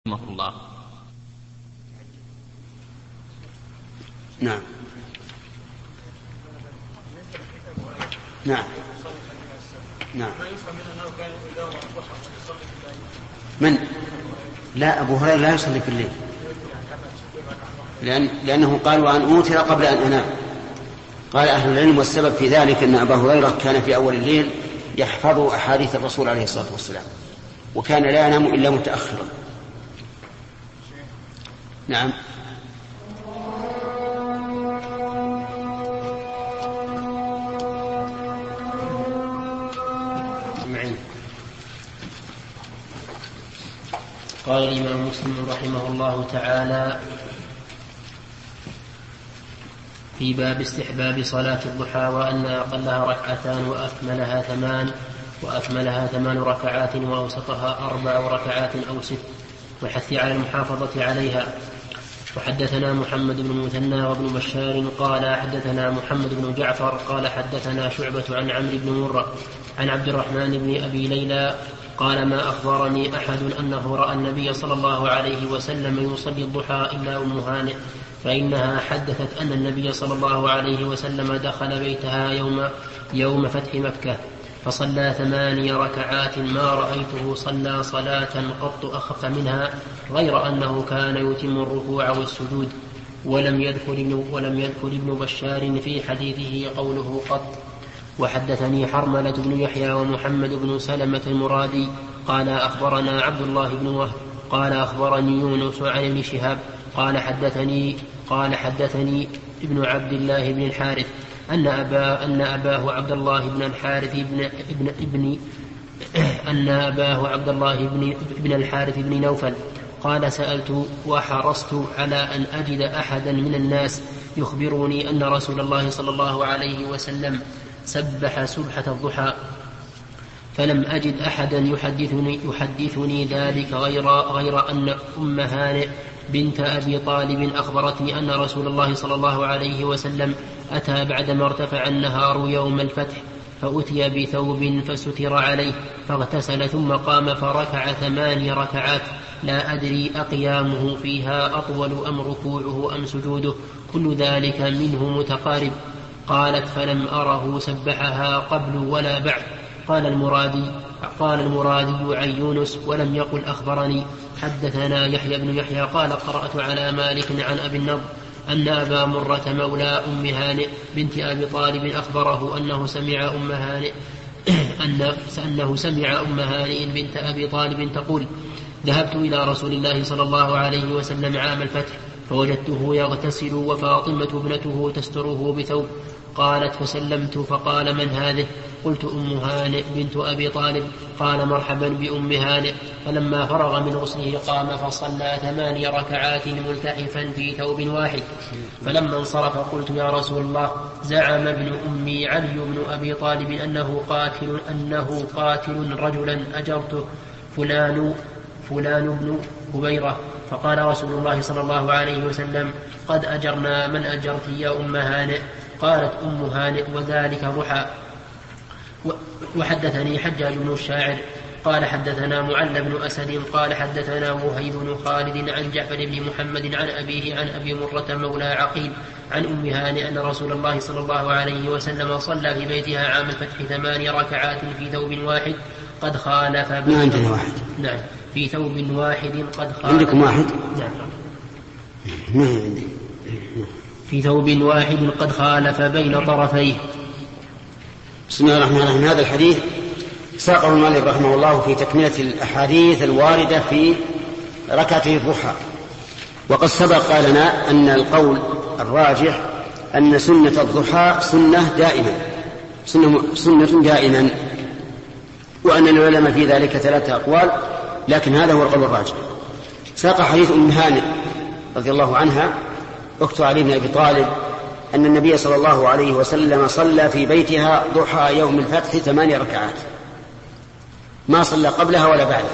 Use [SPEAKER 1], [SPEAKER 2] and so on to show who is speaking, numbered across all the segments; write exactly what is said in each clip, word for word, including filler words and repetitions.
[SPEAKER 1] رحمه الله.
[SPEAKER 2] نعم نعم نعم من لا أبو هريرة لا يصلي في الليل، لأن لأنه قال وأن أوتر قبل أن أنام. قال أهل العلم والسبب في ذلك أن أبا هريرة كان في أول الليل يحفظ أحاديث الرسول عليه الصلاة والسلام، وكان لا ينام إلا متأخرا. نعم
[SPEAKER 3] قال الإمام مسلم رحمه الله تعالى في باب استحباب صلاة الضحى وأن أقلها ركعتان وأكملها ثمان وأكملها ثمان ركعات وأوسطها أربع ركعات أو ست، والحث على المحافظة عليها. وحدثنا محمد بن المثنى وابن بشار قال حدثنا محمد بن جعفر قال حدثنا شعبة عن عمرو بن مرة عن عبد الرحمن بن أبي ليلى قال ما أخبرني أحد أنه رأى النبي صلى الله عليه وسلم يصلي الضحى إلا أم هانئ، فإنها حدثت أن النبي صلى الله عليه وسلم دخل بيتها يوم, يوم فتح مكة فصلى ثماني ركعات ما رأيته صلى صلاة قط أخف منها، غير أنه كان يتم الركوع والسجود. ولم يذكر ابن, ولم يذكر ابن بشار في حديثه قوله قط. وحدثني حرملة بن يحيى ومحمد بن سلمة المرادي قال أخبرنا عبد الله بن وهب قال أخبرني يونس عن ابن شهاب قال حدثني قال حدثني ابن عبد الله بن الحارث أن, أبا أن أباه عبد الله بن الحارث بن ابن ابن أن أباه عبد الله بن ابن الحارث بن نوفل قال سألت وحرصت على أن أجد أحدا من الناس يخبرني أن رسول الله صلى الله عليه وسلم سبح سبحة الضحى، فلم أجد أحدا يحدثني, يحدثني ذلك غير, غير أن أم هانئ بنت أبي طالب أخبرتني أن رسول الله صلى الله عليه وسلم أتى بعدما ارتفع النهار يوم الفتح فأتي بثوب فستر عليه فاغتسل ثم قام فركع ثماني ركعات لا أدري أقيامه فيها أطول أم ركوعه أم سجوده، كل ذلك منه متقارب. قالت فلم أره سبحها قبل ولا بعد. قال المرادي قال المرادي عن يونس ولم يقل أخبرني. حدثنا يحيى بن يحيى قال قرأت على مالك عن أبي النضر أن أبا مرة مولى أم هانئ بنت أبي طالب أخبره أنه سمع أم هانئ أنه سمع أم هانئ بنت أبي طالب تقول ذهبت إلى رسول الله صلى الله عليه وسلم عام الفتح فوجدته يغتسل وفاطمة ابنته تستره بثوب. قالت فسلمت فقال من هذه؟ قلت أم هانئ بنت أبي طالب. قال مرحبا بأم هانئ. فلما فرغ من غسله قام فصلى ثماني ركعات ملتحفا في ثوب واحد. فلما انصرف قلت يا رسول الله زعم ابن أمي علي بن أبي طالب أنه قاتل, أنه قاتل رجلا أجرته فلان فلان بن هبيرة. فقال رسول الله صلى الله عليه وسلم قد أجرنا من أجرت يا أم هانئ. قالت أم هانئ وذلك ضحى. وحدثني حجاج بن الشاعر قال حدثنا معل بن أسد قال حدثنا وهيب بن خالد عن جعفر بن محمد عن أبيه عن أبي مرة مولى عقيل عن أم هانئ أن رسول الله صلى الله عليه وسلم صلى في بيتها عام الفتح ثماني ركعات في ثوب واحد قد خالف
[SPEAKER 2] ما عندنا واحد.
[SPEAKER 3] نعم في ثوب واحد قد خالف.
[SPEAKER 2] عندكم واحد؟
[SPEAKER 3] نعم
[SPEAKER 2] ما عندي.
[SPEAKER 3] في ثوب واحد قد خالف بين طرفيه.
[SPEAKER 2] بسم الله الرحمن الرحيم. هذا الحديث ساقه المؤلف رحمه الله في تكملة الأحاديث الواردة في ركعتي الضحى. وقد سبق لنا أن القول الراجح أن سنة الضحى سنة دائما سنة, سنة دائما وأن العلماء في ذلك ثلاثة أقوال، لكن هذا هو القول الراجح. ساق حديث أم هانئ رضي الله عنها أخت علي بن أبي طالب أن النبي صلى الله عليه وسلم صلى في بيتها ضحى يوم الفتح ثماني ركعات ما صلى قبلها ولا بعدها.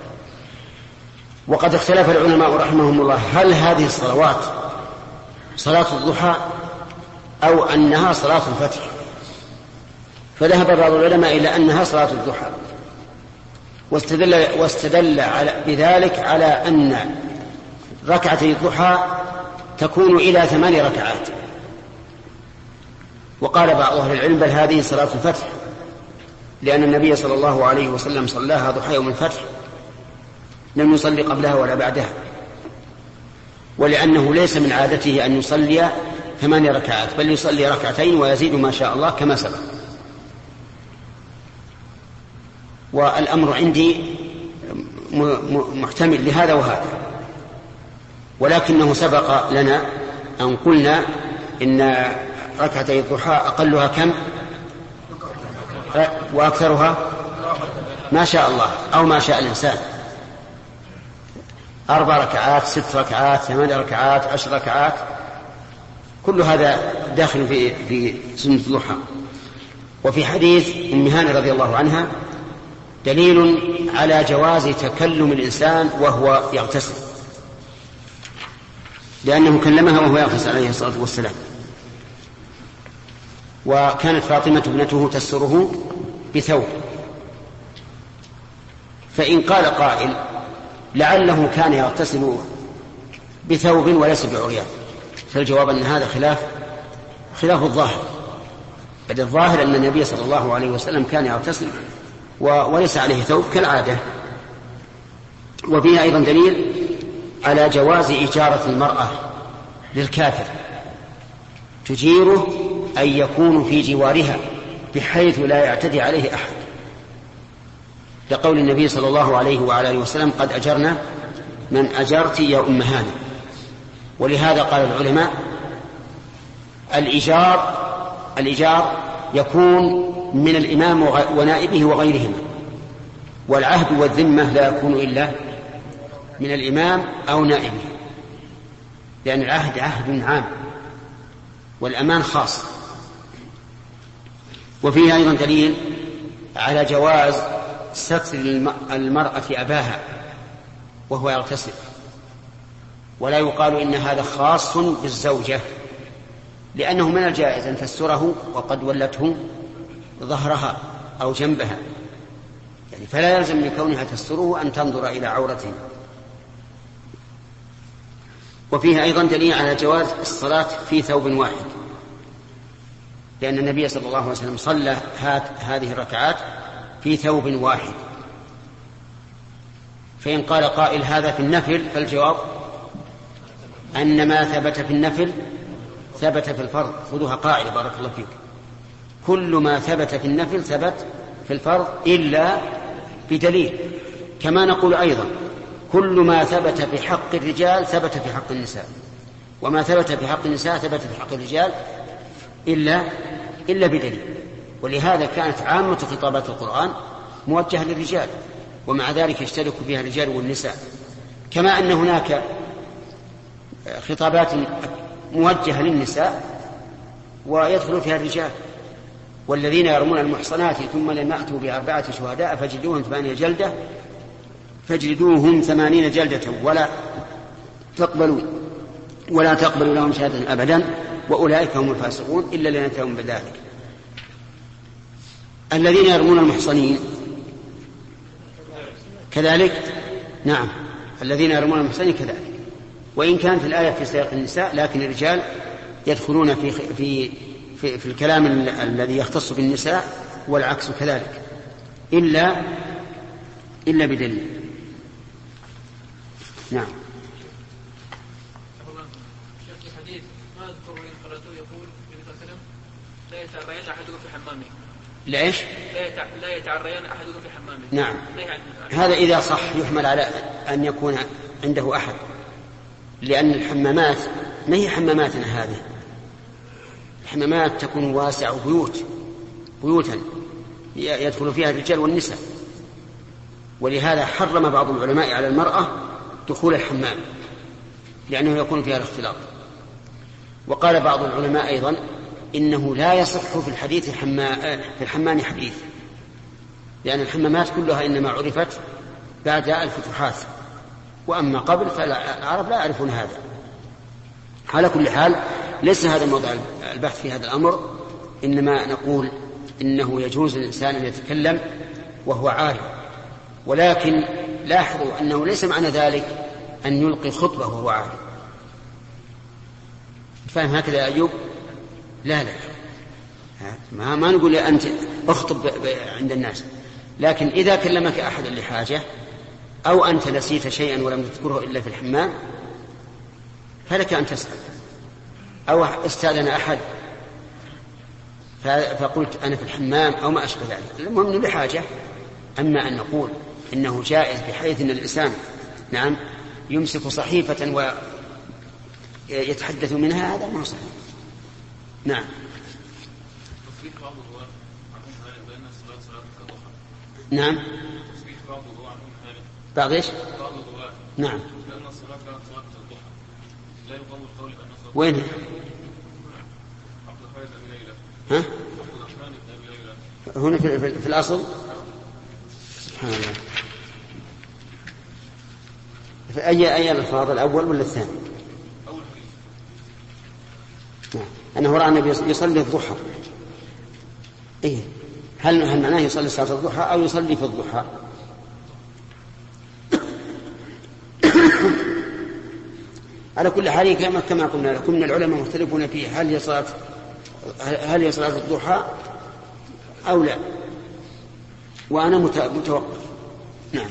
[SPEAKER 2] وقد اختلف العلماء رحمهم الله هل هذه الصلوات صلاة الضحى أو أنها صلاة الفتح، فذهب بعض العلماء إلى أنها صلاة الضحى واستدل, واستدل على بذلك على أن ركعتي الضحى تكون إلى ثمان ركعات. وقال بعض أهل العلم بل هذه صلاة الفتح، لأن النبي صلى الله عليه وسلم صلاها ضحى يوم الفتح، لم يصلي قبلها ولا بعدها، ولأنه ليس من عادته أن يصلي ثمان ركعات، بل يصلي ركعتين ويزيد ما شاء الله كما سبق. والأمر عندي محتمل لهذا وهذا، ولكنه سبق لنا أن قلنا إن ركعتي الضحى أقلها كم وأكثرها ما شاء الله أو ما شاء الإنسان، أربع ركعات، ست ركعات، ثمان ركعات، عشر ركعات، كل هذا داخل في في سنة الضحى. وفي حديث أم هانئ رضي الله عنها دليل على جواز تكلم الإنسان وهو يغتسل، لأنه كلمها وهو يغتسل عليه الصلاة والسلام. وكانت فاطمة ابنته تسره بثوب، فإن قال قائل لعله كان يغتسل بثوب وليس بعريان، فالجواب أن هذا خلاف خلاف الظاهر، بل الظاهر أن النبي صلى الله عليه وسلم كان يغتسل وليس عليه ثوب كالعادة. وفيها أيضا دليل على جواز إجارة المرأة للكافر، تجيره أن يكون في جوارها بحيث لا يعتدي عليه أحد، لقول النبي صلى الله عليه وعلى آله وسلم قد أجرنا من أجرت يا أم هانئ. ولهذا قال العلماء الإيجار الإيجار يكون من الإمام ونائبه وغيرهما، والعهد والذمة لا يكون إلا من الإمام أو نائبه، لأن العهد عهد عام والأمان خاص. وفيه أيضا دليل على جواز ستر المرأة أباها وهو يغتسل، ولا يقال إن هذا خاص بالزوجة، لأنه من الجائز أن تستره وقد ولته ظهرها أو جنبها، يعني فلا يلزم من كونها تستره أن تنظر إلى عورته. وفيه أيضا دليل على جواز الصلاة في ثوب واحد، لأن النبي صلى الله عليه وسلم صلى هذه الركعات في ثوب واحد. فإن قال قائل هذا في النفل، فالجواب أن ما ثبت في النفل ثبت في الفرض. خذوها قاعدة بارك الله فيك، كل ما ثبت في النفل ثبت في الفرض إلا بدليل. كما نقول أيضا كل ما ثبت في حق الرجال ثبت في حق النساء، وما ثبت في حق النساء ثبت في حق الرجال إلا إلا بدليل. ولهذا كانت عامة خطابات القرآن موجهة للرجال، ومع ذلك يشترك فيها الرجال والنساء، كما أن هناك خطابات موجهة للنساء ويدخل فيها الرجال. والذين يرمون المحصنات ثم لم يأتوا بأربعة شهداء فجلدوهم ثمانية جلدة فاجلدوهم ثمانين جلدة ولا تقبلوا ولا تقبلوا لهم شهادة أبدا وأولئك هم الفاسقون إلا لنتهم بذلك. الذين يرمون المحصنين كذلك، نعم الذين يرمون المحصنين كذلك، وإن كانت الآية في سياق النساء، لكن الرجال يدخلون في في في, في الكلام الذي يختص بالنساء والعكس كذلك إلا إلا بدليل. نعم.
[SPEAKER 1] في الحديث ما أذكر إن قرأته يقول لا يتعريان أحدكم في حمامه.
[SPEAKER 2] ليش؟
[SPEAKER 1] لا يتعريان أحدكم في حمامه.
[SPEAKER 2] نعم. هذا إذا صح يحمل على أن يكون عنده أحد، لأن الحمامات ما هي حماماتنا هذه، الحمامات تكون واسعة بيوت بيوتا يدخل فيها الرجال والنساء، ولهذا حرم بعض العلماء على المرأة دخول الحمام لأنه يكون فيها الاختلاط. وقال بعض العلماء أيضا إنه لا يصح في الحديث في الحمام حديث، لأن الحمامات كلها إنما عرفت بعد الفتوحات، وأما قبل فالعرب لا يعرفون هذا. على كل حال ليس هذا موضع البحث في هذا الأمر، إنما نقول إنه يجوز للإنسان أن يتكلم وهو عالم ولكن لاحظوا أنه ليس معنى ذلك أن يلقي خطبة وهو عالم. فهم هكذا يا أيوب؟ لا لا ما, ما نقول أنت اخطب عند الناس، لكن إذا كلمك أحد لحاجة أو أنت نسيت شيئا ولم تذكره إلا في الحمام فلك أن تسأل، أو استأذن أحد فقلت أنا في الحمام أو ما أشبه ذلك، المهم لحاجة. أما أن نقول إنه جائز بحيث أن الإنسان نعم يمسك صحيفة ويتحدث منها، هذا ما صحيح. نعم. نعم. بعض ايش؟ نعم. وين؟ ها؟ هنا في, في, في الأصل. سبحان الله. في أي أي الألفاظ، الأول ولا الثاني؟ نعم. أنه رأى النبي يصلي الضحى. إيه؟ هل هل معناه يصلي صلاة الضحى أو يصلي في الضحى؟ على كل حال كما كما قلنا لكم من العلماء مختلفون فيه، هل هي صلاة هل هي صلاة الضحى أو لا، وأنا متوقف. نعم.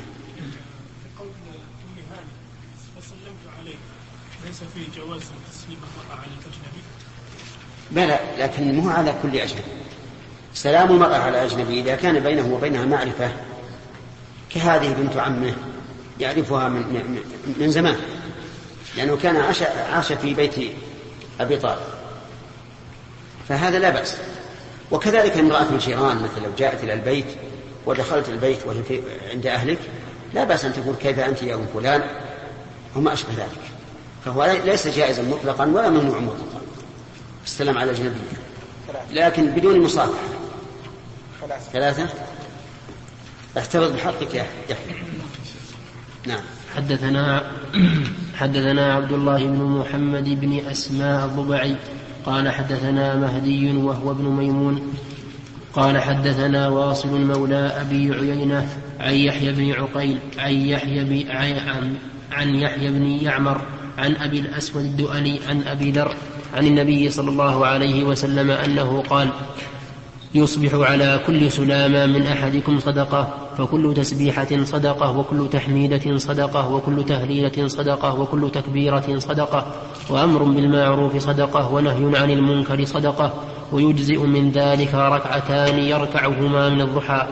[SPEAKER 4] وسلمت عليه ليس فيه جواز تسليم المرأة على الأجنبي؟
[SPEAKER 2] بلى، لكن مو على كل أجنبي. سلام المرأة على أجنبي إذا كان بينه وبينها معرفة، كهذه بنت عمه يعرفها من, من, من زمان، لأنه كان عاش, عاش في بيت أبي طالب، فهذا لا بأس. وكذلك امرأة من جيران مثل لو جاءت إلى البيت ودخلت البيت وهي عند أهلك لا بأس أن تقول كيف أنت يا أم فلان وما أشبه ذلك، فهو ليس جائزا مطلقا ولا ممنوع مطلقا السلام على الأجنبي، لكن بدون مصافحة. ثلاثة. احتفظ بحقك يا يحيى. نعم.
[SPEAKER 3] حدثنا حدثنا عبد الله بن محمد بن أسماء الضبعي قال حدثنا مهدي وهو ابن ميمون قال حدثنا واصل مولى أبي عيينة عن يحيى بن عقيل عن يحيى بن عن, عن يحيى بن يعمر عن أبي الأسود الدؤلي عن أبي ذر عن النبي صلى الله عليه وسلم أنه قال: يصبح على كل سلامة من أحدكم صدقة، فكل تسبيحة صدقة، وكل تحميدة صدقة، وكل تهليلة صدقة، وكل تكبيرة صدقة، وأمر بالمعروف صدقة، ونهي عن المنكر صدقة، ويجزئ من ذلك ركعتان يركعهما من الضحى.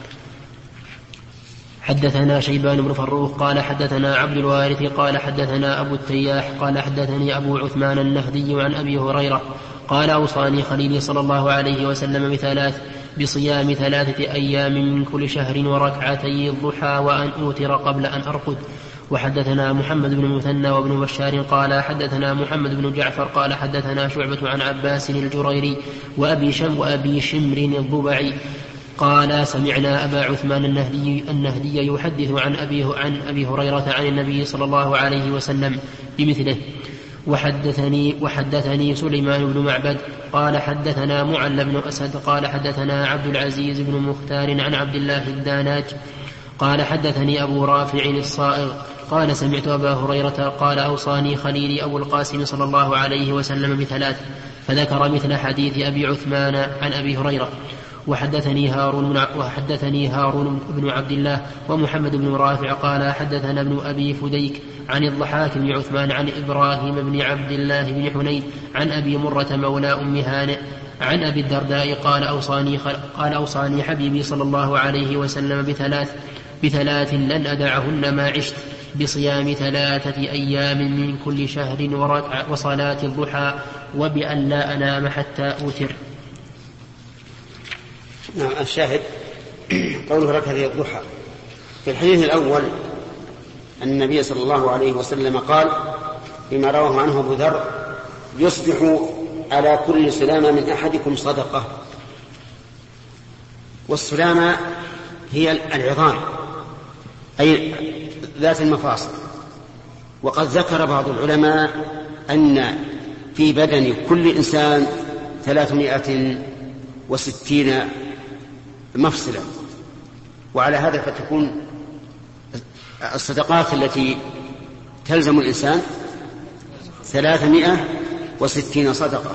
[SPEAKER 3] حدثنا شيبان بن فروخ قال حدثنا عبد الوارث قال حدثنا أبو التياح قال حدثني أبو عثمان النهدي عن أبي هريرة قال: أوصاني خليلي صلى الله عليه وسلم بثلاث بصيام ثلاثة أيام من كل شهر وركعتي الضحى وأن أوتر قبل أن أرقد. وحدثنا محمد بن المثنى وابن بشار قال حدثنا محمد بن جعفر قال حدثنا شعبة عن عباس الجريري وأبي شم وأبي شمر الضبعي قال: سمعنا أبا عثمان النهدي, النهدي يحدث عن أبي, عن أبي هريرة عن النبي صلى الله عليه وسلم بمثله. وحدثني, وحدثني سليمان بن معبد قال حدثنا معل بن أسد قال حدثنا عبد العزيز بن مختار عن عبد الله الداناج قال حدثني أبو رافع الصائغ قال: سمعت أبا هريرة قال: أوصاني خليلي أبو القاسم صلى الله عليه وسلم بثلاث، فذكر مثل حديث أبي عثمان عن أبي هريرة. وحدثني هارون, وحدثني هارون بن عبد الله ومحمد بن رافع قال حدثنا ابن أبي فديك عن الضحاك بن عثمان عن إبراهيم بن عبد الله بن حنين عن أبي مرة مولى أم هانئ عن أبي الدرداء قال: أوصاني, قال أوصاني حبيبي صلى الله عليه وسلم بثلاث بثلاث لن أدعهن ما عشت: بصيام ثلاثة أيام من كل شهر وركعة وصلاة الضحى، وبأن لا أنام حتى أوتر.
[SPEAKER 2] نعم. الشاهد قوله ركعتي الضحى. في الحديث الأول أن النبي صلى الله عليه وسلم قال فيما رواه عنه أبو ذر: يصبح على كل سلامة من أحدكم صدقة. والسلامة هي العظام أي ذات المفاصل. وقد ذكر بعض العلماء أن في بدن كل إنسان ثلاثمائة وستين مفصلا، وعلى هذا فتكون الصدقات التي تلزم الإنسان ثلاثمائة وستين صدقة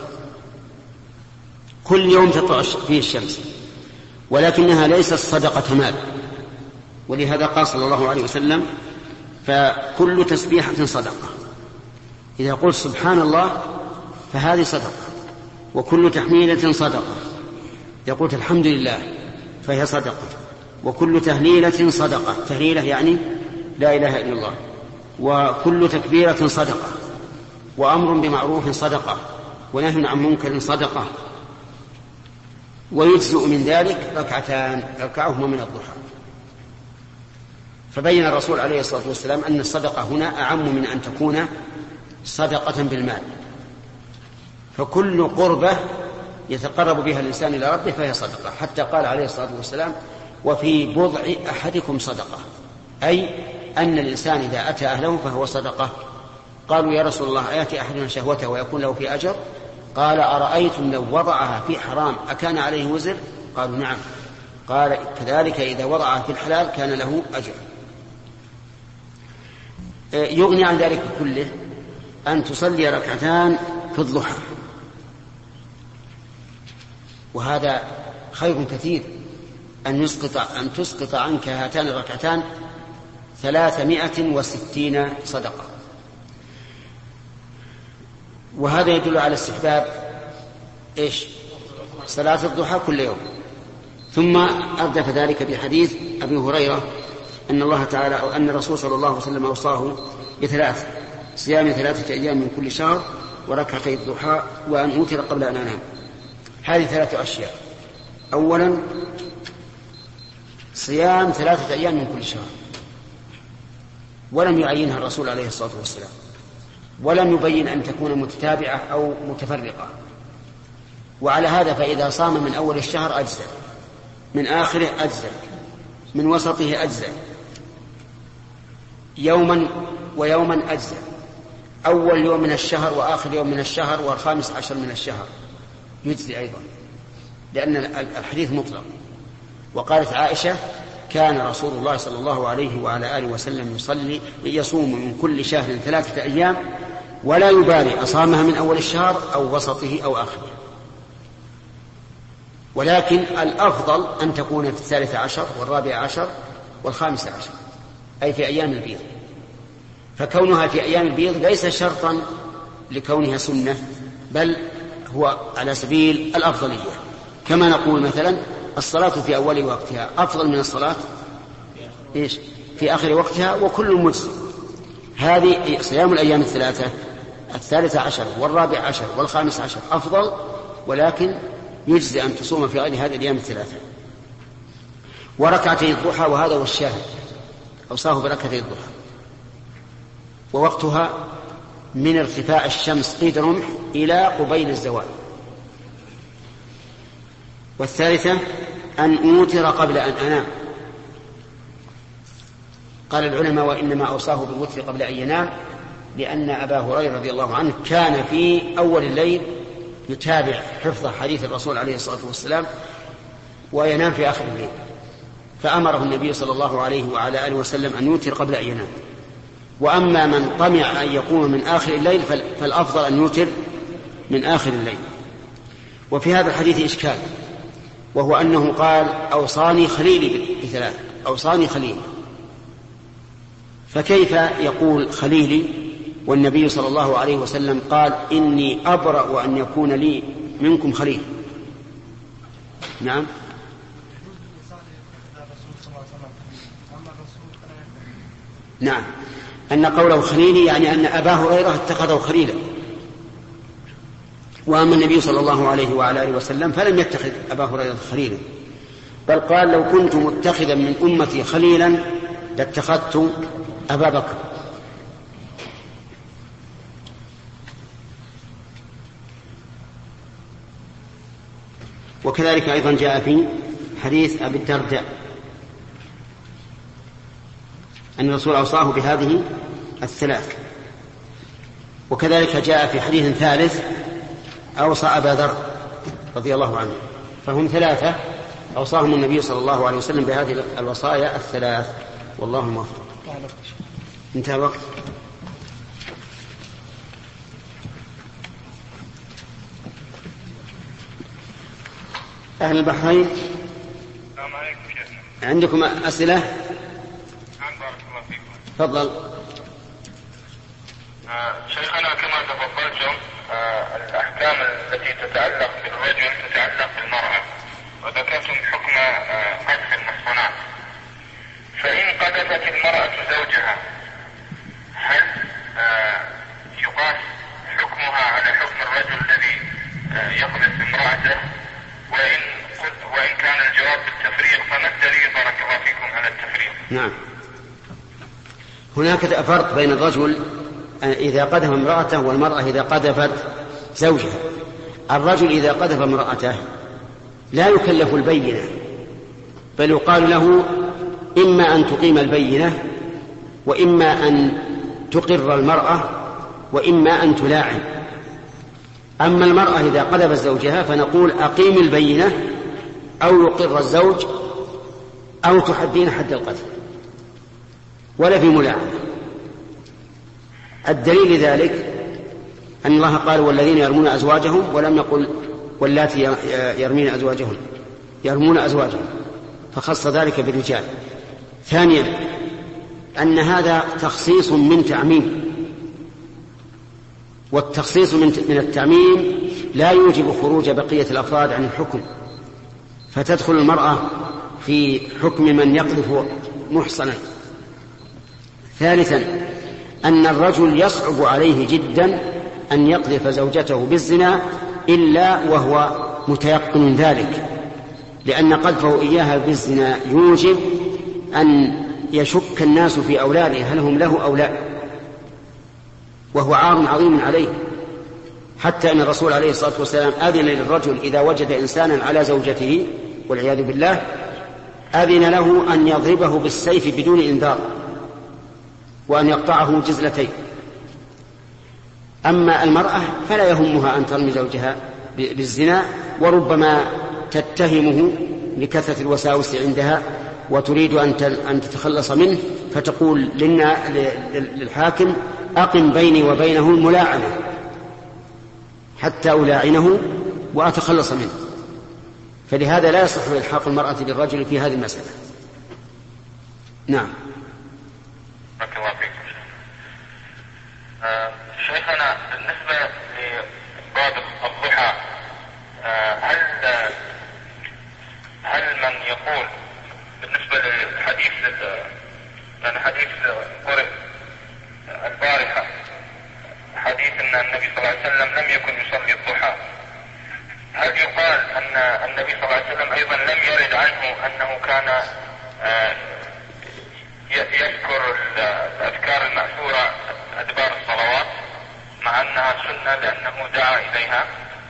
[SPEAKER 2] كل يوم تطلع فيه الشمس، ولكنها ليست صدقة مال، ولهذا قال صلى الله عليه وسلم فكل تسبيحة صدقة. إذا قلت سبحان الله فهذه صدقة، وكل تحميلة صدقة. إذا قلت الحمد لله فهي صدقة، وكل تهليلة صدقة، تهليلة يعني لا إله إلا الله، وكل تكبيرة صدقة، وأمر بمعروف صدقة، ونهي عن منكر صدقة، ويجزء من ذلك ركعتان ركعهما من الضحى. فبين الرسول عليه الصلاة والسلام أن الصدقة هنا أعم من أن تكون صدقة بالمال، فكل قربة يتقرب بها الإنسان إلى ربه فهي صدقة، حتى قال عليه الصلاة والسلام وفي بضع أحدكم صدقة، أي أن الإنسان إذا أتى أهله فهو صدقة. قالوا يا رسول الله أيأتي أحدنا شهوته ويكون له في أجر؟ قال أرأيتم لو وضعها في حرام أكان عليه وزر؟ قالوا نعم. قال كذلك إذا وضعها في الحلال كان له أجر. يغني عن ذلك كله أن تصلي ركعتان في الضحى، وهذا خير كثير، أن يسقط أن تسقط عنك هاتان الركعتان ثلاثمائة وستين صدقة. وهذا يدل على استحباب إيش؟ صلاة الضحى كل يوم. ثم أردف ذلك بحديث أبي هريرة أن الله تعالى أو أن الرسول صلى الله عليه وسلم أوصاه بثلاث: صيام ثلاثة أيام من كل شهر، وركعتي الضحى، وأن أوتر قبل أن أنام. هذه ثلاثة أشياء. أولا صيام ثلاثة أيام من كل شهر، ولم يعينها الرسول عليه الصلاة والسلام، ولم يبين أن تكون متتابعة أو متفرقة. وعلى هذا فإذا صام من أول الشهر أجزاء، من آخره أجزاء، من وسطه أجزاء، يوما ويوما أجزاء، أول يوم من الشهر وآخر يوم من الشهر والخامس عشر من الشهر يجزي أيضا، لأن الحديث مطلق. وقالت عائشة كان رسول الله صلى الله عليه وعلى آله وسلم يصلي يصوم من كل شهر ثلاثة أيام ولا يبالي أصامها من أول الشهر أو وسطه أو آخره. ولكن الأفضل أن تكون في الثالث عشر والرابع عشر والخامس عشر، أي في أيام البيض. فكونها في أيام البيض ليس شرطا لكونها سنة، بل هو على سبيل الأفضلية. كما نقول مثلا الصلاة في أول وقتها أفضل من الصلاة إيش؟ في آخر وقتها، وكل مجزي. هذه صيام الأيام الثلاثة، الثالث عشر والرابع عشر والخامس عشر أفضل، ولكن يجزي أن تصوم في غير هذه الأيام الثلاثة. وركعتي الضحى، وهذا هو الشاهد، أوصاه بركعتي الضحى، ووقتها من ارتفاع الشمس قيد رمح إلى قبيل الزوال. والثالثة أن أوتر قبل أن أنام. قال العلماء وإنما أوصاه بالوتر قبل أن ينام لأن أبا هريرة رضي الله عنه كان في أول الليل يتابع حفظ حديث الرسول عليه الصلاة والسلام وينام في آخر الليل، فأمره النبي صلى الله عليه وعلى آله وسلم أن يوتر قبل أن ينام. وأما من طمع أن يقوم من آخر الليل فالأفضل أن يوتر من آخر الليل. وفي هذا الحديث إشكال، وهو أنه قال أوصاني خليلي بثلاث، أوصاني خليلي، فكيف يقول خليلي والنبي صلى الله عليه وسلم قال إني أبرأ وأن يكون لي منكم خليل؟ نعم، نعم، أن قوله خليلي يعني أن أبا هريرة اتخذه خليلا، وأما النبي صلى الله عليه وعلى آله وسلم فلم يتخذ أبا هريرة خليلا، بل قال لو كنت متخذا من أمتي خليلا لاتخذت أبا بكر. وكذلك أيضا جاء في حديث أبي الدرداء أن الرسول أوصاه بهذه الثلاث. وكذلك جاء في حديث ثالث أوصى أبا ذر رضي الله عنه، فهم ثلاثة أوصاهم النبي صلى الله عليه وسلم بهذه الوصايا الثلاث، والله موفق. انتهى الوقت. أهل البحرين
[SPEAKER 5] السلام عليكم شيخنا.
[SPEAKER 2] عندكم أسئلة؟
[SPEAKER 5] نعم بارك الله فيكم.
[SPEAKER 2] تفضل.
[SPEAKER 5] آه شيخنا كما تفضلتم آه الأحكام التي تتعلق بالرجل تتعلق بالمرأة، وذكرتم حكم آه قذف المحصنات. فإن قذفت المرأة زوجها هل آه يقاس حكمها على حكم الرجل الذي آه يقذف امرأته؟ وإن وإن كان الجواب بالتفريق فما الدليل بارك الله فيكم على التفريق؟
[SPEAKER 2] نعم، هناك فرق بين الرجل إذا قذف امرأته والمرأة إذا قذفت زوجها. الرجل إذا قذف امرأته لا يكلف البينة، بل يقال له إما أن تقيم البينة، وإما أن تقر المرأة، وإما أن تلاعن. أما المرأة إذا قذفت زوجها فنقول أقيم البينة أو يقر الزوج أو تحدين حد القذف، ولا في ملاعنة. الدليل ذلك أن الله قال والذين يرمون أزواجهم، ولم يقل واللاتي يرمين أزواجهم، يرمون أزواجهم، فخص ذلك بالرجال. ثانيا أن هذا تخصيص من تعميم، والتخصيص من التعميم لا يوجب خروج بقية الأفراد عن الحكم، فتدخل المرأة في حكم من يقذف محصنا. ثالثا أن الرجل يصعب عليه جدا أن يقذف زوجته بالزنا إلا وهو متيقن ذلك، لأن قذفه إياها بالزنا يوجب أن يشك الناس في أولاده هل هم له أو لا، وهو عار عظيم عليه، حتى أن الرسول عليه الصلاة والسلام أذن للرجل إذا وجد إنسانا على زوجته والعياذ بالله أذن له أن يضربه بالسيف بدون إنذار، وأن يقطعه جزلتين. أما المرأة فلا يهمها أن ترمي زوجها بالزنا، وربما تتهمه لكثرة الوساوس عندها وتريد أن تتخلص منه، فتقول للحاكم أقم بيني وبينه الملاعنة حتى ألاعنه وأتخلص منه. فلهذا لا يصح إلحاق المرأة بالرجل في هذه المسألة. نعم.
[SPEAKER 5] بارك الله فيكم. آه شيخنا بالنسبة لباب الضحى، آه هل هل من يقول بالنسبة للحديث لأن حديث قرئ البارحة حديث أن النبي صلى الله عليه وسلم لم يكن يصلي الضحى، هل يقال أن النبي صلى الله عليه وسلم أيضا لم يرد عنه أنه كان آه يذكر الأذكار المأثورة أدبار الصلوات مع أنها سنة لأنه دعا إليها؟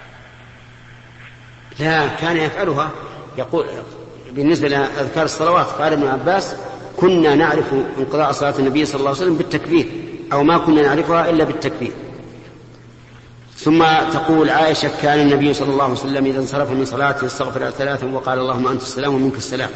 [SPEAKER 2] لا، كان يفعلها. يقول بالنسبة لأذكار الصلوات قال ابن عباس كنا نعرف انقضاء صلاة النبي صلى الله عليه وسلم بالتكبير، أو ما كنا نعرفها إلا بالتكبير. ثم تقول عائشة كان النبي صلى الله عليه وسلم إذا انصرف من صلاته استغفر ثلاثا وقال اللهم أنت السلام ومنك السلام.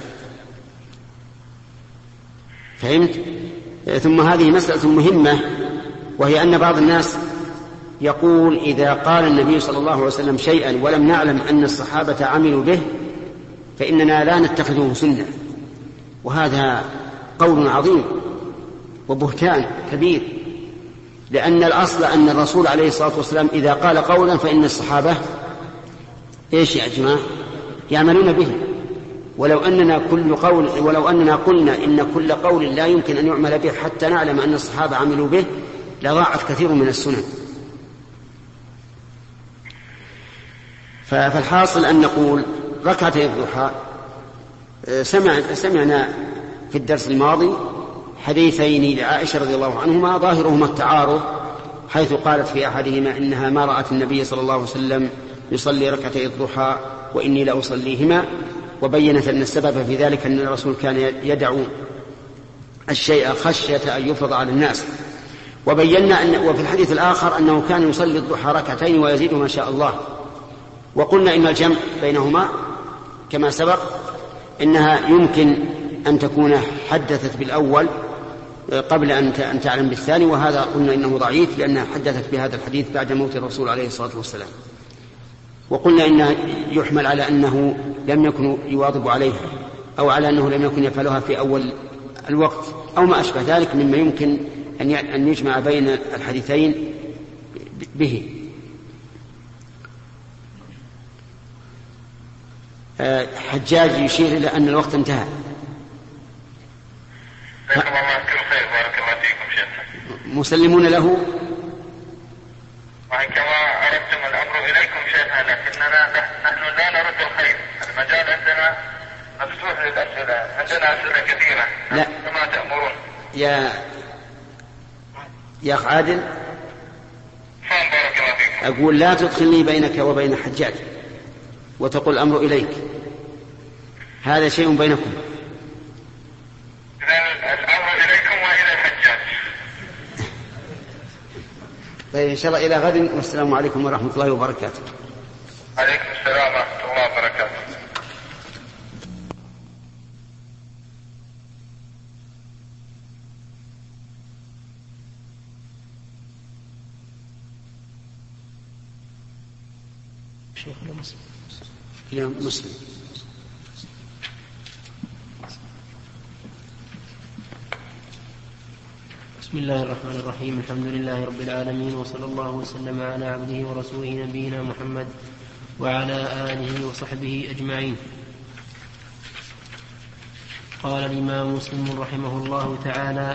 [SPEAKER 2] فهمت؟ ثم هذه مسألة مهمة، وهي أن بعض الناس يقول إذا قال النبي صلى الله عليه وسلم شيئا ولم نعلم أن الصحابة عملوا به فإننا لا نتخذه سنة، وهذا قول عظيم وبهتان كبير، لأن الأصل أن الرسول عليه الصلاة والسلام إذا قال قولا فإن الصحابة إيش يا جماعة يعملون به. ولو أننا كل قول ولو أننا قلنا إن كل قول لا يمكن أن يعمل به حتى نعلم أن الصحابة عملوا به لضاعت كثير من السنن. فالحاصل أن نقول ركعتي الضحى سمع سمعنا في الدرس الماضي حديثين لعائشة رضي الله عنهما ظاهرهما التعارض، حيث قالت في أحدهما إنها ما رأت النبي صلى الله عليه وسلم يصلي ركعتي الضحى وإني لأصليهما، وبينت أن السبب في ذلك أن الرسول كان يدعو الشيء خشية أن يفرض على الناس. وبينا أن وفي الحديث الآخر أنه كان يصلي الضحى ركعتين ويزيد ما شاء الله. وقلنا إن الجمع بينهما كما سبق إنها يمكن أن تكون حدثت بالأول قبل أن تعلم بالثاني، وهذا قلنا إنه ضعيف لأنها حدثت بهذا الحديث بعد موت الرسول عليه الصلاة والسلام. وقلنا إنه يحمل على أنه لم يكن يواظب عليها، أو على أنه لم يكن يفعلها في أول الوقت، أو ما أشبه ذلك مما يمكن أن يجمع بين الحديثين به. حجاج يشير إلى أن الوقت انتهى. مسلمون له.
[SPEAKER 5] وكما أردتم الأمر إليكم شيخنا، لكننا نحن لا نرد الخير، المجال عندنا مفتوح للأسئلة، عندنا أسئلة كثيرة.
[SPEAKER 2] لا.
[SPEAKER 5] كما تأمرون.
[SPEAKER 2] يا يا أخ عادل،
[SPEAKER 5] فهم بارك الله فيكم.
[SPEAKER 2] أقول لا تدخلني بينك وبين حجاج وتقول الأمر إليك، هذا شيء بينكم.
[SPEAKER 5] الأمر إليكم وإلى الحجاج.
[SPEAKER 2] طيب إن شاء الله إلى غد، والسلام عليكم ورحمة الله وبركاته.
[SPEAKER 5] عليكم السلام ورحمة الله وبركاته.
[SPEAKER 3] شيخ مسلم.
[SPEAKER 2] يا مسلم.
[SPEAKER 3] بسم الله الرحمن الرحيم، الحمد لله رب العالمين، وصلى الله وسلم على عبده ورسوله نبينا محمد وعلى آله وصحبه أجمعين. قال الإمام مسلم رحمه الله تعالى: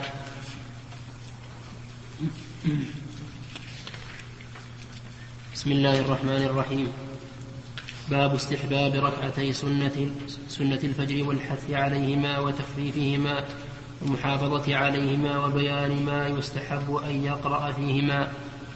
[SPEAKER 3] بسم الله الرحمن الرحيم. باب استحباب ركعتي سنة, سنة الفجر والحث عليهما وتخفيفهما والمحافظة عليهما وبيان ما يستحب أن يقرأ فيهما.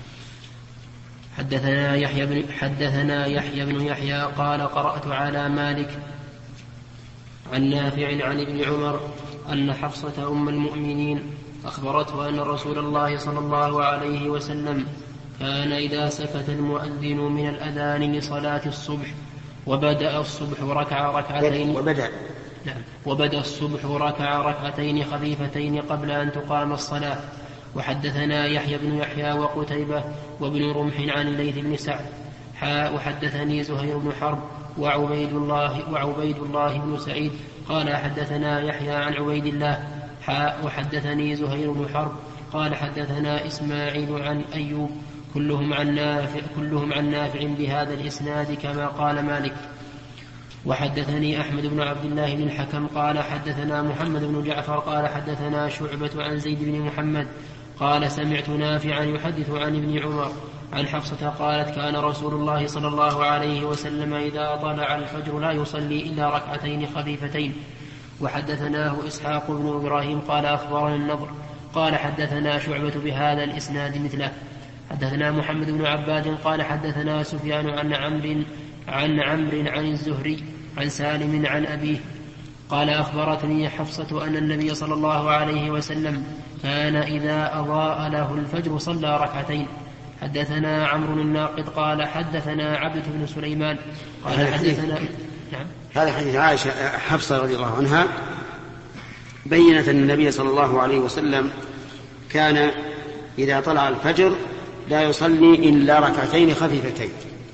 [SPEAKER 3] حدثنا يحيى بن, حدثنا يحيى بن يحيى قال: قرأت على مالك عن نافع عن ابن عمر أن حفصة أم المؤمنين أخبرته أن رسول الله صلى الله عليه وسلم كان إذا سكت المؤذن من الأذان لصلاة الصبح وبدأ الصبح ركع ركعتين
[SPEAKER 2] وبدأ
[SPEAKER 3] نعم وبدأ الصبح ركع ركعتين خفيفتين قبل أن تقام الصلاة. وحدثنا يحيى بن يحيى وقتيبة وابن رمح عن الليث بن سعد حاء. وحدثني زهير بن حرب وعبيد الله, وعبيد الله بن سعيد قال حدثنا يحيى عن عبيد الله حاء. وحدثني زهير بن حرب قال حدثنا إسماعيل عن أيوب كلهم عن نافع, كلهم عن نافع بهذا الإسناد كما قال مالك. وحدثني أحمد بن عبد الله بن الحكم قال حدثنا محمد بن جعفر قال حدثنا شعبة عن زيد بن محمد قال سمعت نافعا يحدث عن ابن عمر عن حفصة قالت كان رسول الله صلى الله عليه وسلم إذا طلع الفجر لا يصلي إلا ركعتين خفيفتين. وحدثناه إسحاق بن إبراهيم قال أخبرنا النضر قال حدثنا شعبة بهذا الإسناد مثله. حدثنا محمد بن عباد قال حدثنا سفيان عن عمرو عن عمرو عن الزهري عن سالم عن أبيه قال أخبرتني حفصة أن النبي صلى الله عليه وسلم كان إذا أضاء له الفجر صلى ركعتين. حدثنا عمرو الناقد قال حدثنا عبد بن سليمان قال حدثنا
[SPEAKER 2] نعم هذا حديث عائشة حفصة رضي الله عنها بينت أن النبي صلى الله عليه وسلم كان إذا طلع الفجر لا يصلي إلا ركعتين خفيفتين،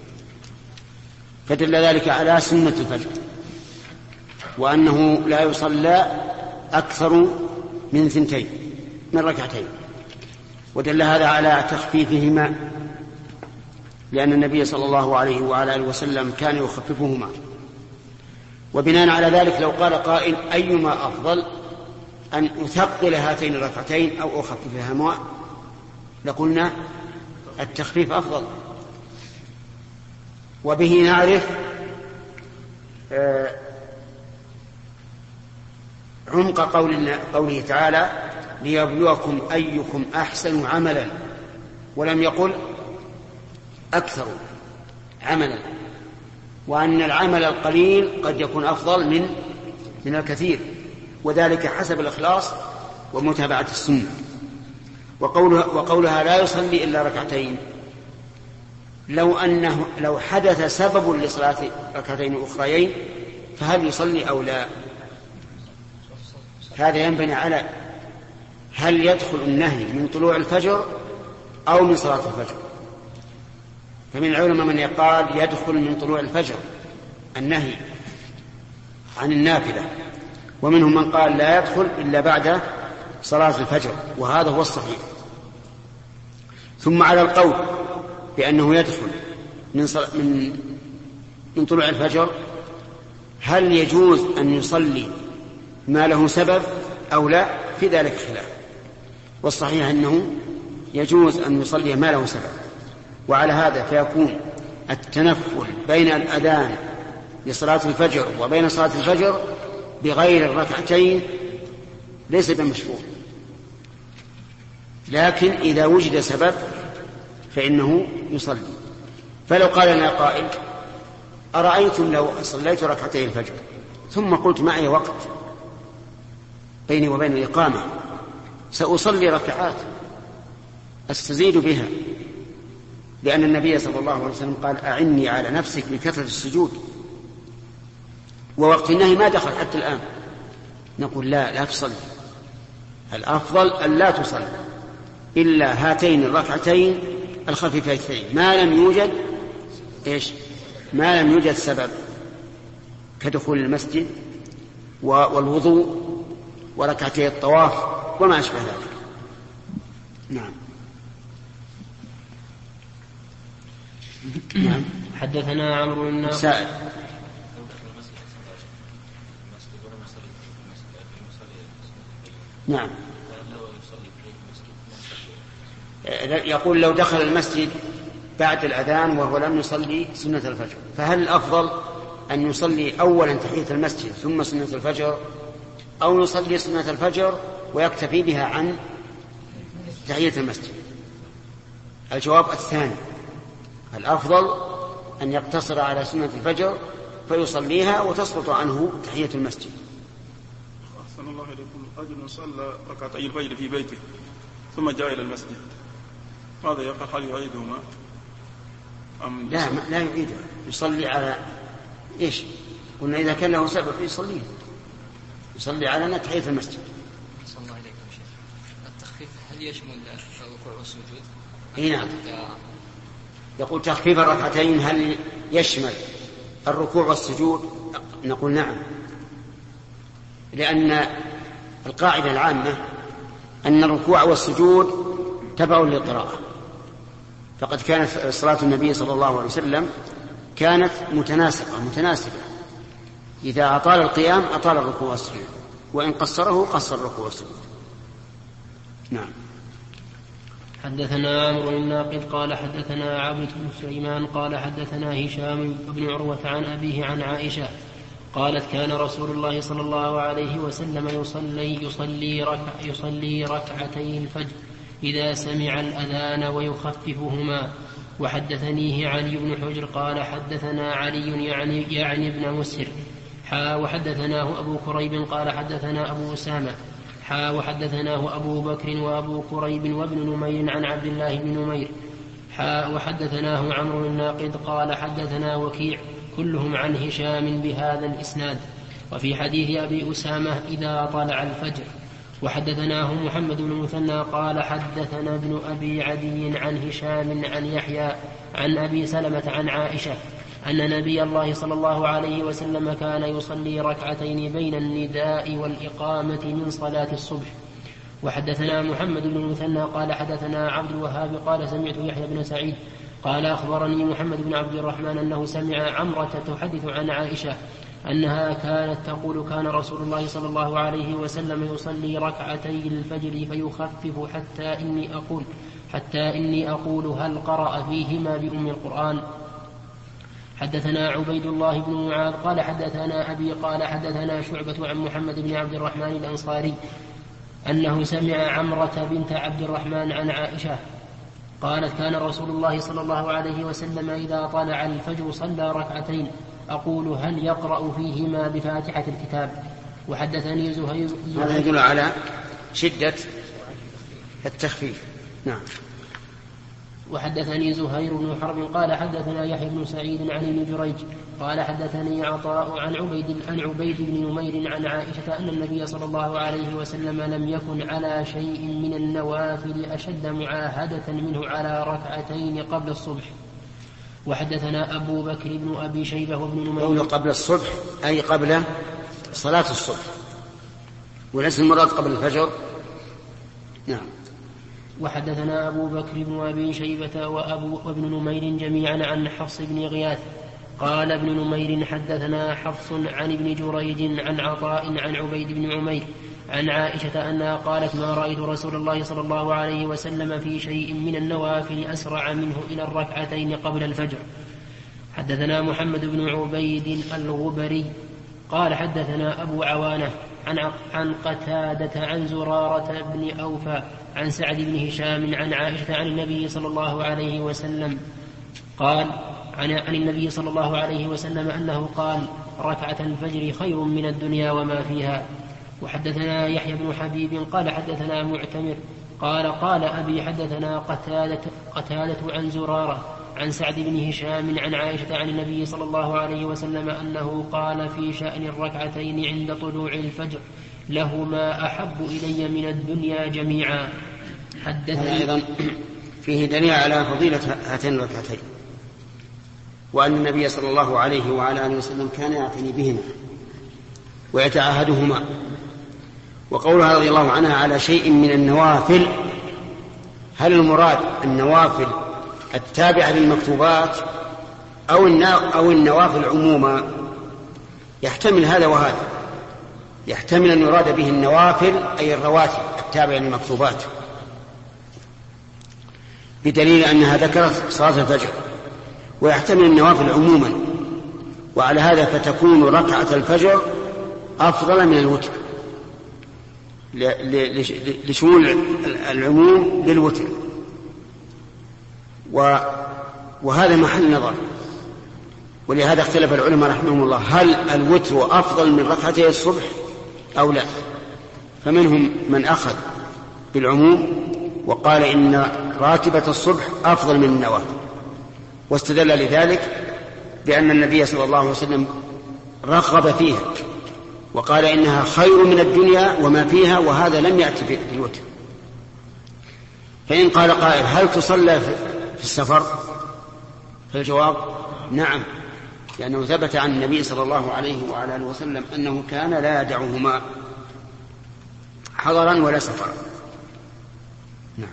[SPEAKER 2] فدل ذلك على سنة الفجر وأنه لا يصلى أكثر من ثنتين من ركعتين، ودل هذا على تخفيفهما لأن النبي صلى الله عليه وعلى آله وسلم كان يخففهما. وبناء على ذلك لو قال قائل أيما أفضل أن أثقل هاتين الركعتين أو أخففهما لقلنا التخفيف أفضل. وبه نعرف عمق قوله تعالى ليبلوكم أيكم أحسن عملا، ولم يقل أكثر عملا، وأن العمل القليل قد يكون أفضل من من الكثير، وذلك حسب الإخلاص ومتابعة السنة. وقولها, وقولها لا يصلي إلا ركعتين لو أنه لو حدث سبب لصلاة ركعتين أخريين فهل يصلي أو لا؟ هذا ينبني على هل يدخل النهي من طلوع الفجر أو من صلاة الفجر؟ فمن العلماء من يقال يدخل من طلوع الفجر النهي عن النافلة، ومنهم من قال لا يدخل إلا بعد صلاة الفجر، وهذا هو الصحيح. ثم على القول بأنه يدخل من, من, من طلوع الفجر، هل يجوز أن يصلي ما له سبب أو لا؟ في ذلك خلاف، والصحيح أنه يجوز أن يصلي ما له سبب. وعلى هذا فيكون التنفل بين الأذان لصلاة الفجر وبين صلاة الفجر بغير الركعتين ليس بمشروع، لكن إذا وجد سبب فإنه يصلي. فلو قال لنا قائل أرأيتم لو صليت ركعتي الفجر ثم قلت معي وقت بيني وبين الإقامة سأصلي ركعات أستزيد بها، لأن النبي صلى الله عليه وسلم قال أعني على نفسك بكثرة السجود، ووقت النهي ما دخل حتى الآن. نقول لا لا تصلي، الأفضل أن لا تصلي إلا هاتين الركعتين الخفيفتين ما لم يوجد إيش ما لم يوجد سبب كدخول المسجد والوضوء وركعتي الطواف وما أشبه ذلك. نعم.
[SPEAKER 3] نعم. حدثنا عمرو بن ناقد.
[SPEAKER 2] سائل. نعم. يقول لو دخل المسجد بعد الأذان وهو لم يصلي سنة الفجر، فهل الأفضل أن يصلي أولا تحية المسجد ثم سنة الفجر، أو يصلي سنة الفجر ويكتفي بها عن تحية المسجد؟ الجواب الثاني، الأفضل أن يقتصر على سنة الفجر فيصليها وتسقط عنه تحية المسجد.
[SPEAKER 6] أحسن الله إليكم. رجل صلى ركعتي الفجر في بيته ثم جاء إلى المسجد، ماذا يقول؟ هل يعيدهما أم
[SPEAKER 2] لا لا يعيدها، يصلي على إيش؟ قلنا إذا كان له سبب يصليه، يصلي على تحية المسجد.
[SPEAKER 7] صلى الله عليكم شيخ. التخفيف هل يشمل الركوع والسجود؟
[SPEAKER 2] اي نعم. يقول تخفيف الركعتين هل يشمل الركوع والسجود؟ نقول نعم، لأن القاعدة العامة أن الركوع والسجود تبع للقراءة، فقد كانت صلاة النبي صلى الله عليه وسلم كانت متناسقة متناسبة، إذا أطال القيام أطال الركوع والسجود، وإن قصره قصر الركوع والسجود. نعم.
[SPEAKER 3] حدثنا عمرو بن ناقد قال حدثنا عبد بن سليمان قال حدثنا هشام بن عروة عن أبيه عن عائشة قالت كان رسول الله صلى الله عليه وسلم يصلي يصلي, ركع يصلي ركعتي الفجر إذا سمع الأذان ويخففهما. وحدثنيه علي بن حجر قال حدثنا علي يعني, يعني ابن مسهر حا وحدثناه أبو كريب قال حدثنا أبو أسامة حا وحدثناه أبو بكر وأبو كريب وابن نمير عن عبد الله بن نمير حا وحدثناه عمرو بن ناقد قال حدثنا وكيع كلهم عن هشام بهذا الإسناد. وفي حديث أبي أسامة إذا طلع الفجر. وحدثناه محمد بن مثنى قال حدثنا ابن أبي عدي عن هشام عن يحيى عن أبي سلمة عن عائشة أن نبي الله صلى الله عليه وسلم كان يصلي ركعتين بين النداء والإقامة من صلاة الصبح. وحدثنا محمد بن المثنى قال حدثنا عبد الوهاب قال سمعت يحيى بن سعيد قال أخبرني محمد بن عبد الرحمن أنه سمع عمرة تحدث عن عائشة أنها كانت تقول كان رسول الله صلى الله عليه وسلم يصلي ركعتي الفجر فيخفف حتى إني أقول حتى إني أقول هل قرأ فيهما بأم القرآن. حدثنا عبيد الله بن معاذ قال حدثنا أبي قال حدثنا شعبة عن محمد بن عبد الرحمن الأنصاري أنه سمع عمرة بنت عبد الرحمن عن عائشة قالت كان رسول الله صلى الله عليه وسلم إذا طلع الفجر صلى ركعتين أقول هل يقرأ فيهما بفاتحة الكتاب. وحدثني زهير.
[SPEAKER 2] هذا يدل على شدة التخفيف. نعم.
[SPEAKER 3] وحدثني زهير بن حرب قال حدثنا يحيى بن سعيد عن ابن جريج قال حدثني عطاء عن عبيد, عن عبيد بن نمير عن عائشة أن النبي صلى الله عليه وسلم لم يكن على شيء من النوافل أشد معاهدة منه على ركعتين قبل الصبح. وحدثنا أبو بكر بن أبي شيبة وابن نمير.
[SPEAKER 2] قبل الصبح أي قبل صلاة الصبح وليس المراد قبل الفجر. نعم.
[SPEAKER 3] وحدثنا أبو بكر بن أبي شيبة وأبو وابن نمير جميعا عن حفص بن غياث قال ابن نمير حدثنا حفص عن ابن جريج عن عطاء عن عبيد بن عمير عن عائشة أنها قالت ما رأيت رسول الله صلى الله عليه وسلم في شيء من النوافل أسرع منه إلى الركعتين قبل الفجر. حدثنا محمد بن عبيد الغبري قال حدثنا أبو عوانة عن, عن قتادة عن زرارة بن أوفى عن سعد بن هشام عن عائشة عن النبي صلى الله عليه وسلم قال عن, عن النبي صلى الله عليه وسلم أنه قال ركعة الفجر خير من الدنيا وما فيها. وحدثنا يحيى بن حبيب قال حدثنا معتمر قال قال أبي حدثنا قتادة, قتادة عن زرارة عن سعد بن هشام عن عائشة عن النبي صلى الله عليه وسلم أنه قال في شأن الركعتين عند طلوع الفجر لهما أحب إلي من الدنيا جميعا. حدثني
[SPEAKER 2] أيضا فيه دليل على فضيلة هاتين الركعتين وأن النبي صلى الله عليه وعلى آله وسلم كان يعتني بهما ويتعاهدهما. وقولها رضي الله عنها على شيء من النوافل هل المراد النوافل التابعة للمكتوبات أو النوافل عموما؟ يحتمل هذا وهذا، يحتمل أن يراد به النوافل أي الرواتب التابعة للمكتوبات بدليل أنها ذكرت صلاة الفجر، ويحتمل النوافل عموما، وعلى هذا فتكون ركعة الفجر أفضل من الوتر لشمول العموم بالوتر، وهذا محل نظر. ولهذا اختلف العلماء رحمهم الله هل الوتر أفضل من ركعتي الصبح أو لا. فمنهم من أخذ بالعموم وقال إن راتبة الصبح أفضل من النوافل، واستدل لذلك بأن النبي صلى الله عليه وسلم رغب فيها وقال إنها خير من الدنيا وما فيها، وهذا لم يأتي في الوتر. فإن قال قائل هل تصلى في السفر؟ فالجواب نعم، لأنه ثبت عن النبي صلى الله عليه وعلى آله وسلم أنه كان لا يدعهما حضرا ولا سفرا. نعم.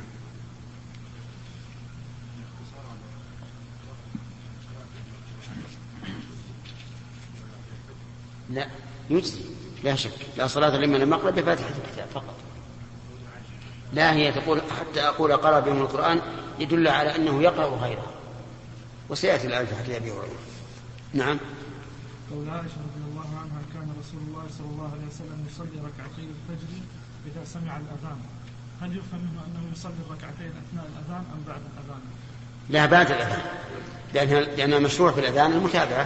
[SPEAKER 2] لا يجزي لا شك، لا صلاة لمن لم يقرأ بفاتحة الكتاب فقط. لا هي تقول حتى أقول قرأ بهم القرآن يدل على أنه يقرأ غيره، وسيأتي الآن في حديث أبي هريرة. نعم.
[SPEAKER 4] قول عائشة رضي الله عنها كان رسول الله صلى الله عليه وسلم يصلي ركعتي الفجر إذا سمع الأذان، هل يفهم منه أنه يصلي ركعتين أثناء الأذان أم بعد الأذان؟
[SPEAKER 2] لا بعد الأذان، لأنها لأنها مشروع في الأذان المتابعة.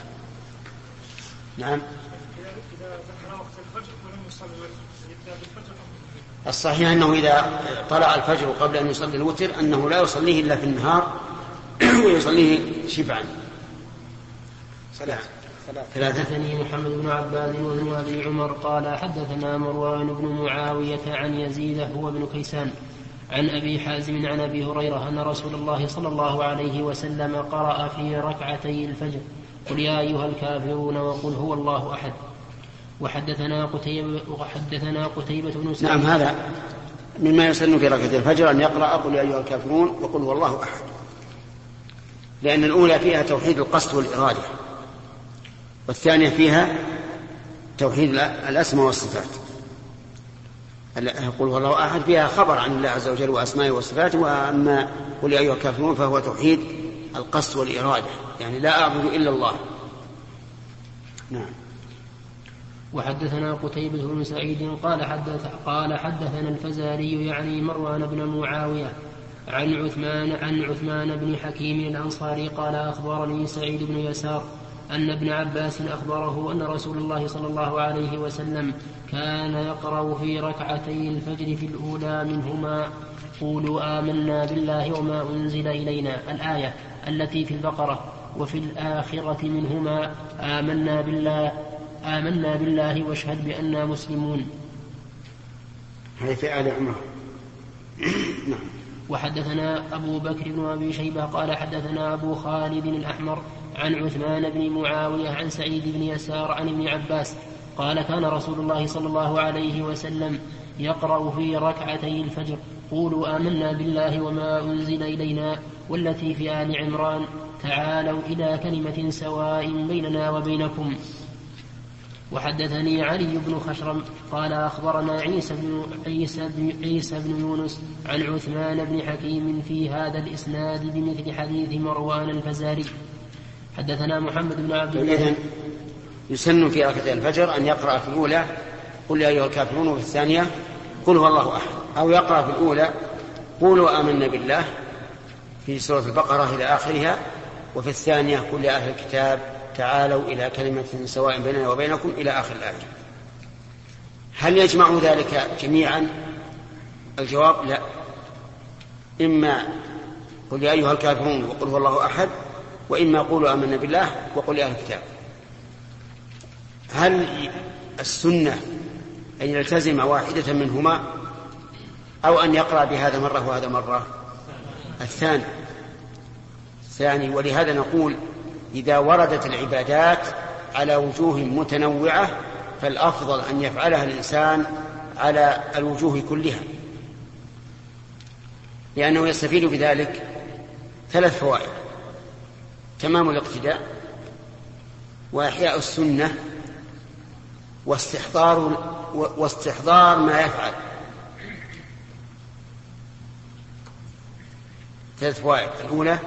[SPEAKER 2] نعم.
[SPEAKER 4] إذا ذكر وقت الفجر فلم يصلي يبدأ بالفجر.
[SPEAKER 2] الصحيح أنه إذا طلع الفجر قبل أن يصلي الوتر أنه لا يصليه إلا في النهار ويصليه شفعا.
[SPEAKER 3] حدثني محمد بن عباد وابن أبي عمر قال حدثنا مروان بن معاوية عن يزيد هو بن كيسان عن أبي حازم عن أبي هريرة أن رسول الله صلى الله عليه وسلم قرأ في ركعتي الفجر قل يا أيها الكافرون وقل هو الله أحد. وحدثنا قتيبة, وحدثنا قتيبة بن سعيد.
[SPEAKER 2] نعم، هذا مما يسن في ركعتي الفجر أن يقرأ قل يا أيها الكافرون وقل هو الله أحد، لأن الأولى فيها توحيد القصد والإرادة، والثانية فيها توحيد الأسماء والصفات. قل هو الله أحد فيها خبر عن الله عز وجل وأسمائه وصفاته، وأما قل يا أيها الكافرون فهو توحيد القصد والإرادة، يعني لا أعبد إلا الله. نعم.
[SPEAKER 3] وحدثنا قتيبة بن سعيد قال حدث قال حدثنا الفزاري يعني مروان بن معاوية عن عثمان عن عثمان بن حكيم الأنصاري قال أخبرني سعيد بن يسار أن ابن عباس أخبره أن رسول الله صلى الله عليه وسلم كان يقرأ في ركعتي الفجر في الأولى منهما قولوا آمنا بالله وما أنزل إلينا الآية التي في البقرة، وفي الآخرة منهما آمنا بالله آمنا بالله واشهد بأننا مسلمون.
[SPEAKER 2] هذه في آل عمران. نعم.
[SPEAKER 3] وحدثنا أبو بكر بن أبي شيبة قال حدثنا أبو خالد الأحمر عن عثمان بن معاوية عن سعيد بن يسار عن ابن عباس قال كان رسول الله صلى الله عليه وسلم يقرأ في ركعتي الفجر قولوا آمنا بالله وما أنزل إلينا والتي في آل عمران تعالوا إلى كلمة سواء بيننا وبينكم. وحدثني علي بن خشرم قال أخبرنا عيسى بن, عيسى بن, عيسى بن يونس عن عثمان بن حكيم في هذا الإسناد بمثل حديث مروان الفزاري. حدثنا محمد بن عبد الله.
[SPEAKER 2] إذن يسن في ركعتي الفجر أن يقرأ في الأولى قل يا أيها الكافرون وفي الثانية قل هو الله أحد، أو يقرأ في الأولى قولوا آمنا بالله في سورة البقرة إلى آخرها، وفي الثانية قل يا أهل الكتاب تعالوا إلى كلمة سواء بيننا وبينكم إلى آخر الآية. هل يجمع ذلك جميعا؟ الجواب لا، إما قل يا أيها الكافرون وقل هو الله أحد، وإما قولوا آمنا بالله وقل يا أهل الكتاب. هل السنة أن يلتزم واحدة منهما أو أن يقرأ بهذا مرة وهذا مرة؟ الثاني الثاني ولهذا نقول إذا وردت العبادات على وجوه متنوعة فالأفضل أن يفعلها الإنسان على الوجوه كلها، لأنه يستفيد بذلك ثلاث فوائد: تمام الاقتداء، وإحياء السنة، واستحضار واستحضار ما يفعل. ثلاث فوائد: الأولى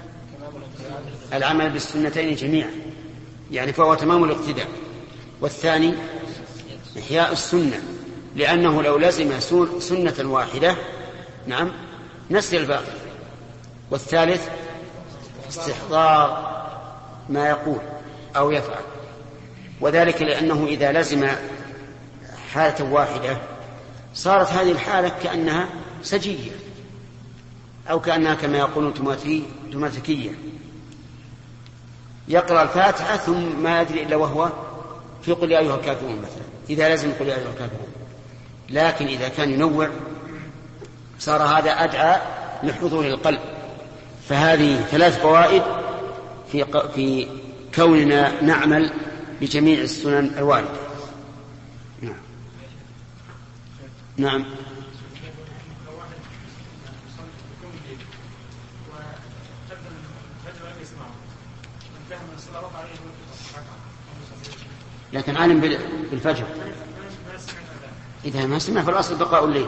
[SPEAKER 2] العمل بالسنتين جميعا، يعني فهو تمام الاقتداء. والثاني إحياء السنة، لأنه لو لزم سنة واحدة نعم نسي الباقي. والثالث استحضار ما يقول أو يفعل، وذلك لأنه إذا لزم حالة واحدة صارت هذه الحالة كأنها سجية أو كأنها كما يقولون تماثكية، يقرأ الفاتحة ثم ما يدري إلا وهو في قل يا أيها الكافرون مثلا، إذا لازم قل يا أيها الكافرون. لكن إذا كان ينوع صار هذا أدعى لحضور القلب. فهذه ثلاث فوائد في, في كوننا نعمل بجميع السنن الواردة. نعم نعم لكن عالم بالفجر إذا ما سمع فالأصل بقاء الليل.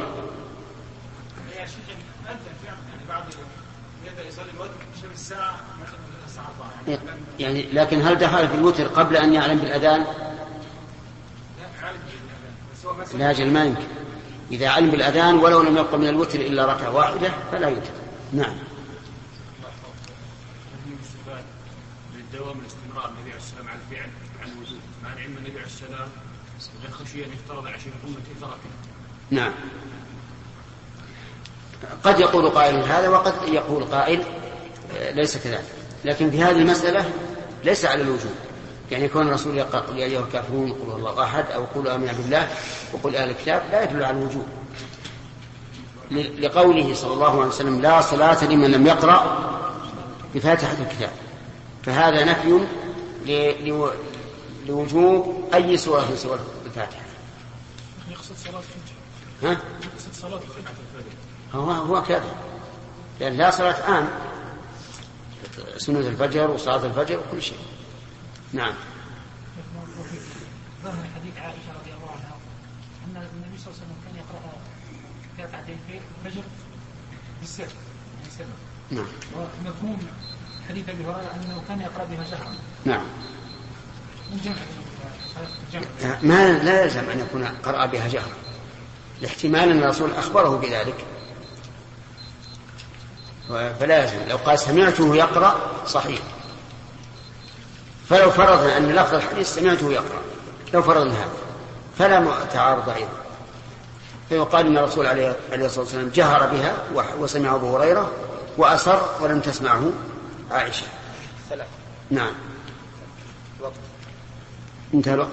[SPEAKER 2] يعني لكن هل دخل في الوتر قبل أن يعلم بالأذان؟ لا أجل ما يمكن. إذا علم بالأذان ولو لم يبق من الوتر إلا ركعة واحدة فلا يوتر. نعم.
[SPEAKER 8] للدوام الاستمرار النبي عليه السلام على الفعل على الوجود مع علم النبي عليه السلام إذا خشي أن يفترض عشر أمتي تركه.
[SPEAKER 2] نعم. قد يقول قائل هذا وقد يقول قائل ليس كذلك، لكن في هذه المسألة ليس على الوجود. يعني يكون الرسول يقول قل يا أيها الكافرون قل هو الله أحد أو قل آمنا بالله وقل أهل الكتاب لا يدل على الوجود، لقوله صلى الله عليه وسلم لا صلاة لمن لم يقرأ بفاتحة الكتاب، فهذا نفي لوجوب أي سورة من سور الفاتحة.
[SPEAKER 4] يقصد صلاة
[SPEAKER 2] ها؟
[SPEAKER 4] يقصد صلاة الفجر.
[SPEAKER 2] هو هو كذا، لأن لا صلاة آن سنة الفجر وصلاة الفجر وكل شيء. نعم.
[SPEAKER 1] ظهر حديث عائشة رضي الله عنها أن النبي صلى الله عليه وسلم كان يقرأ ركعتين الفجر بالسر بالسر.
[SPEAKER 2] نعم.
[SPEAKER 1] ومفهوم حديث أبي هريرة أنه كان يقرأ بها جهرا.
[SPEAKER 2] نعم.
[SPEAKER 1] الجمع الجمع.
[SPEAKER 2] ما لا يلزم أن يكون قرأ بها جهرا، لاحتمال أن الرسول أخبره بذلك، فلا يلزم. لو قال سمعته يقرأ صحيح، فلو فرضنا أن لفظ الحديث سمعته يقرأ لو فرضنا هذا فلا تعارض أيضا، فيقال أن الرسول عليه الصلاة والسلام جهر بها وسمع أبو هريرة وأسر ولم تسمعه عائشة. نعم. انتهى الوقت.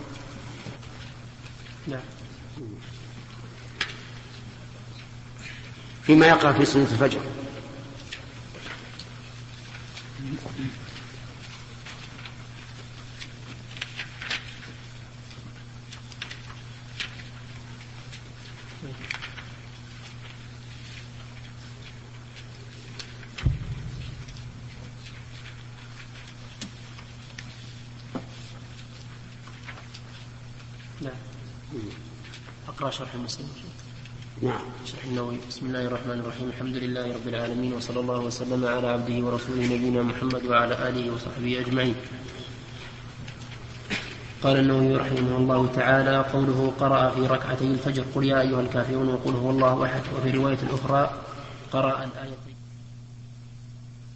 [SPEAKER 3] نعم.
[SPEAKER 2] فيما يقرأ في سنة الفجر.
[SPEAKER 3] نعم. أقرأ شرح مسلم.
[SPEAKER 2] نعم.
[SPEAKER 3] شرح النووي. بسم الله الرحمن الرحيم. الحمد لله رب العالمين، وصلى الله وسلم على عبده ورسوله نبينا محمد وعلى آله وصحبه أجمعين. قال النووي رحمه الله تعالى: قوله قرأ في ركعتي الفجر قل يا أيها الكافرون وقل هو الله أحد. وفي رواية أخرى قرأ الآية